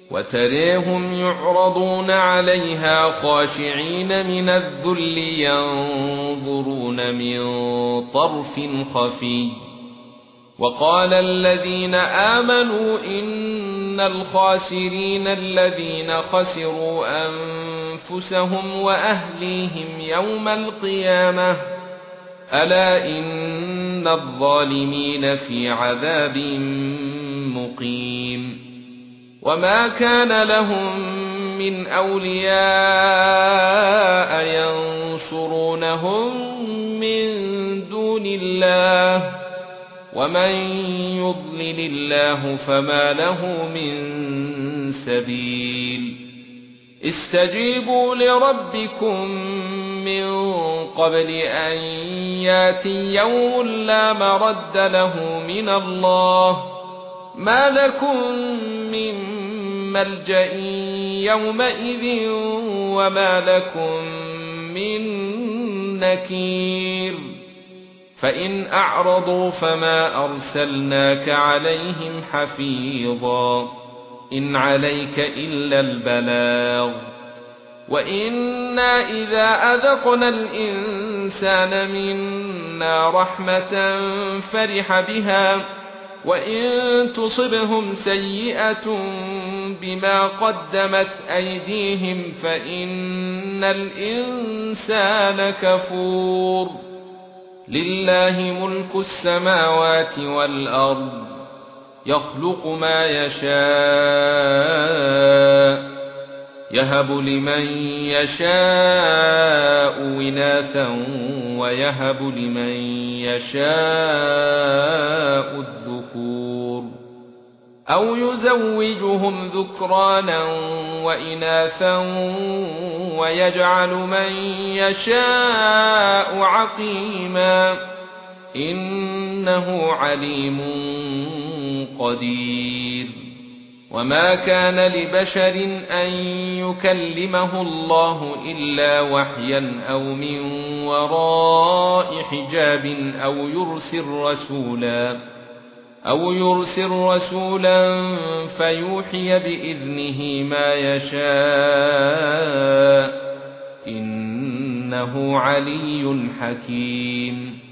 وتريهم يعرضون عليها خاشعين من الذل ينظرون من طرف خفي. وقال الذين آمنوا إن الخاسرين الذين خسروا أنفسهم وأهليهم يوم القيامة ألا إن الظالمين في عذاب مقيم. وما كان لهم من أولياء ينصرونهم من دون الله ومن يضلل الله فما له من سبيل. استجيبوا لربكم من قبل أن ياتي يوم لا مرد له من الله ما لكم من ملجأ يومئذ وما لكم من نكير. فإن أعرضوا فما أرسلناك عليهم حفيظا إن عليك إلا البلاغ. وإنا إذا أذقنا الإنسان منا رحمة فرح بها وإن تصبهم سيئة بما قدمت أيديهم فإن الإنسان كفور. لله ملك السماوات والأرض يخلق ما يشاء يهب لمن يشاء إناثا ويهب لمن يشاء الذكور أو يزوجهم ذكرانا وإناثا ويجعل من يشاء عقيما إنه عليم قدير. وما كان لبشر أن يكلمه الله إلا وحيا أو من وراء حجاب أو يرسل رسولا فيوحي بإذنه ما يشاء إنه علي حكيم.